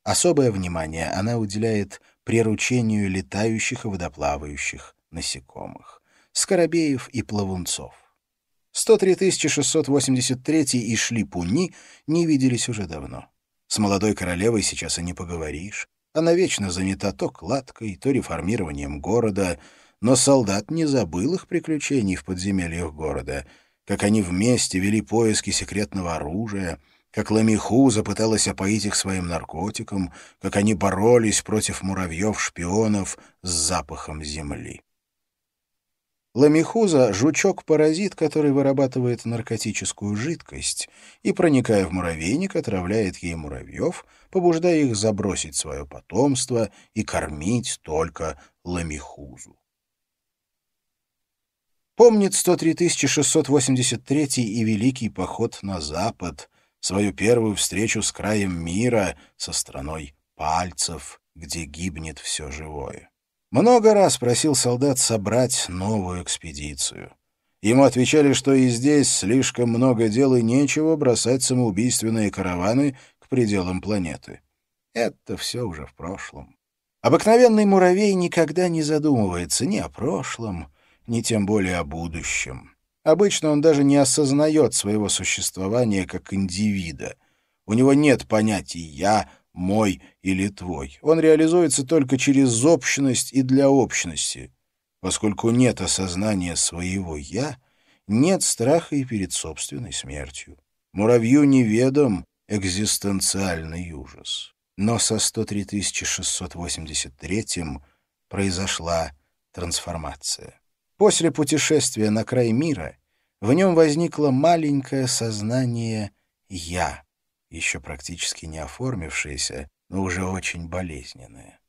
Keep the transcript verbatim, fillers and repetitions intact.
Особое внимание она уделяет приручению летающих и водоплавающих насекомых, скоробеев и плавунцов. сто три тысячи шестьсот восемьдесят третий и Шлипуни не виделись уже давно. С молодой королевой сейчас и не поговоришь. Она вечно занята то кладкой, то реформированием города, но солдат не забыл их приключений в подземельях города, как они вместе вели поиски секретного оружия, как Ламихуза пыталась опоить их своим наркотиком, как они боролись против муравьев-шпионов с запахом земли. Ламихуза — жучок-паразит, который вырабатывает наркотическую жидкость и, проникая в муравейник, отравляет ей муравьев, побуждая их забросить свое потомство и кормить только ламихузу. Помнит сто три тысячи шестьсот восемьдесят третий и Великий поход на Запад, свою первую встречу с краем мира, со страной пальцев, где гибнет все живое. Много раз просил солдат собрать новую экспедицию. Ему отвечали, что и здесь слишком много дел и нечего бросать самоубийственные караваны к пределам планеты. Это все уже в прошлом. Обыкновенный муравей никогда не задумывается ни о прошлом, ни тем более о будущем. Обычно он даже не осознает своего существования как индивида. У него нет понятий «я», «мой» или «твой». Он реализуется только через общность и для общности. Поскольку нет осознания своего «я», нет страха и перед собственной смертью. Муравью неведом экзистенциальный ужас. Но со сто три тысячи шестьсот восемьдесят третьим произошла трансформация. После путешествия на край мира в нем возникло маленькое сознание «я», еще практически не оформившееся, но уже очень болезненное.